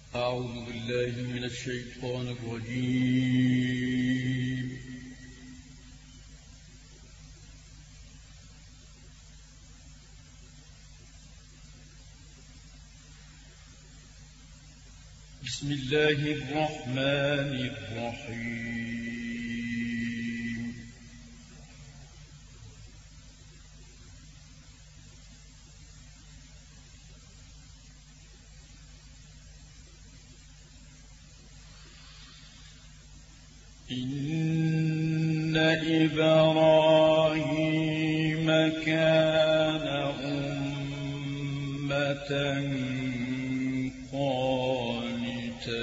أعوذ بالله من الشيطان الرجيم. بسم الله الرحمن الرحيم. إن إبراهيم كان أمة قانتا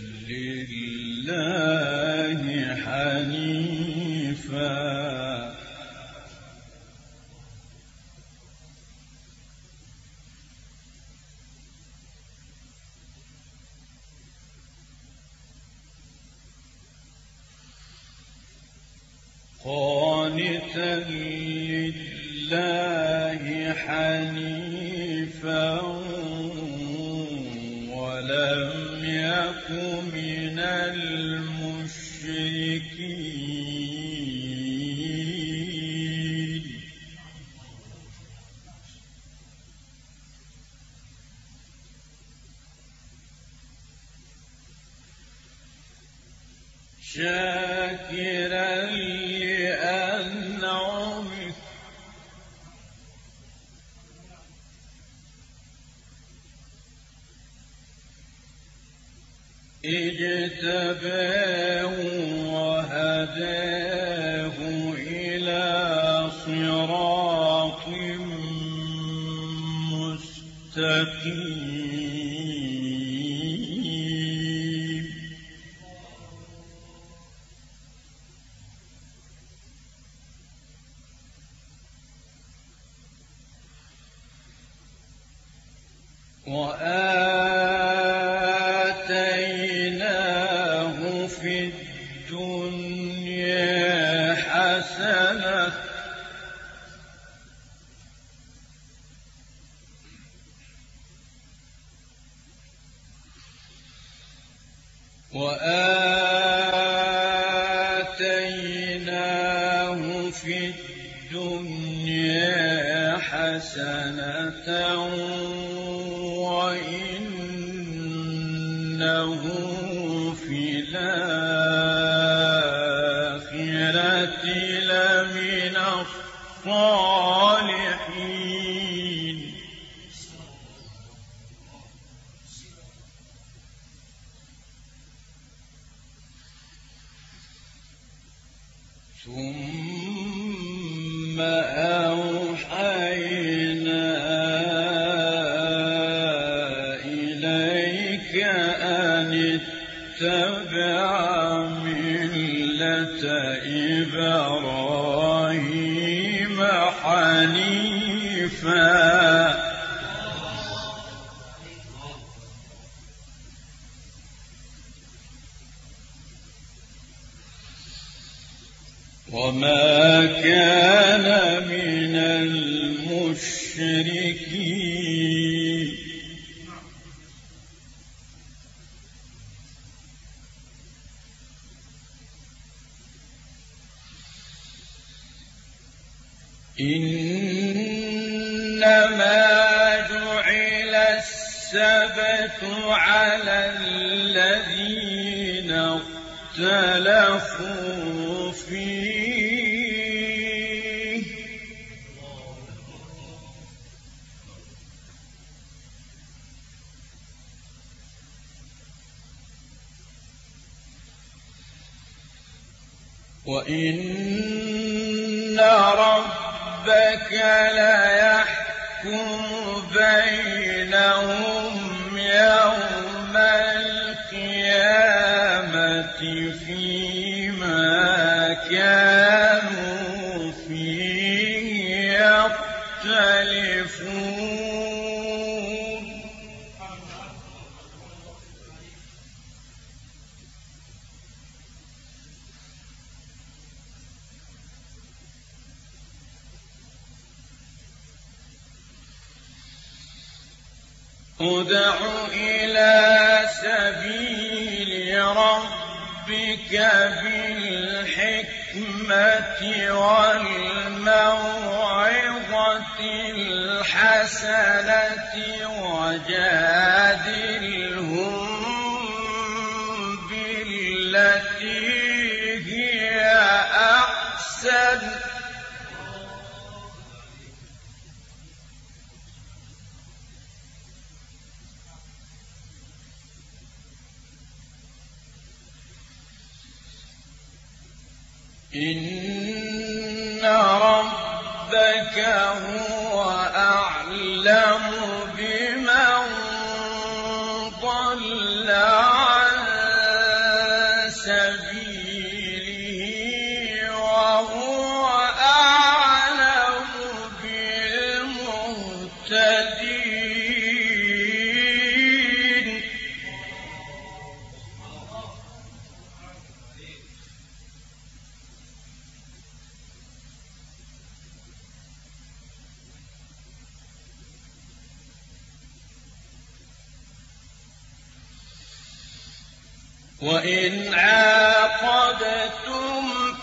لله حنيفا ولم يك من المشركين. شاكرا لأنعمه اجتباه وهداه إلى صراط مستقيم. وآتيناه في الدنيا حسنة وإنه في الآخرة لمن الصالحين. ثم أوحينا إليك أن اتبع ملة إبراهيم حنيفا وما كان من المشركين. إنما جعل السبت على الذين اختلفوا فيه وإن ربك ليحكم بينهم يوم القيامة فيما كانوا فيه يختلفون. ادع إلى سبيل ربك بالحكمة والموعظة الحسنة وجادلهم بالتي هي أحسن إن ربك هو أعلم بمن ضل عن سبيله وهو أعلم بالمهتدين وإن عاقبتم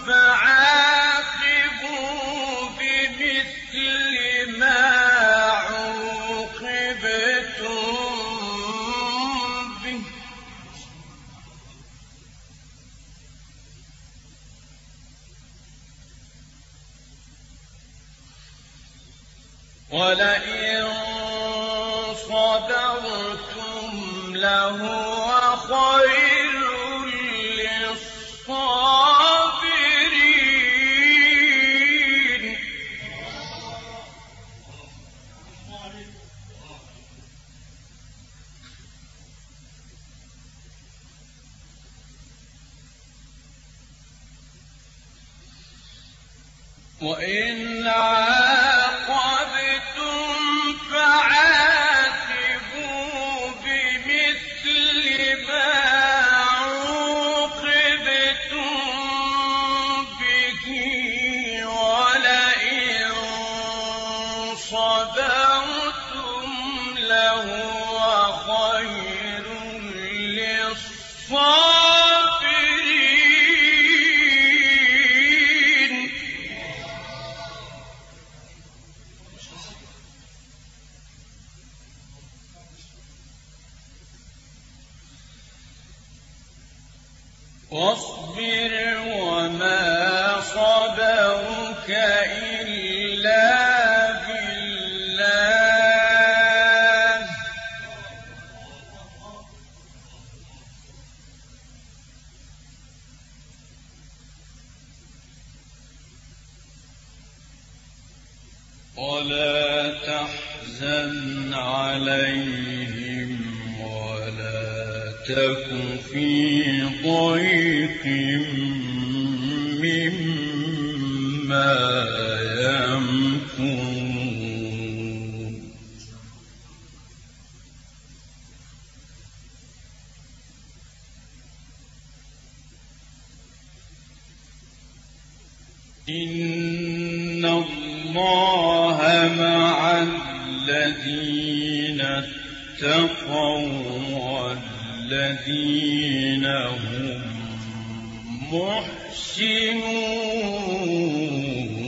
فعاقبوا بمثل ما عوقبتم به ولئن صبرتم لهو خير للصابرين وإن عاقبتم فعاقبوا بمثل ما عوقبتم به ولئن صبرتم لهو خير للصابرين واصبر وما صبرك إلا بالله ولا تحزن عليهم ولا تك في ضيق مما يمكرون إن الله مع الذين اتقوا والذين هم محسنون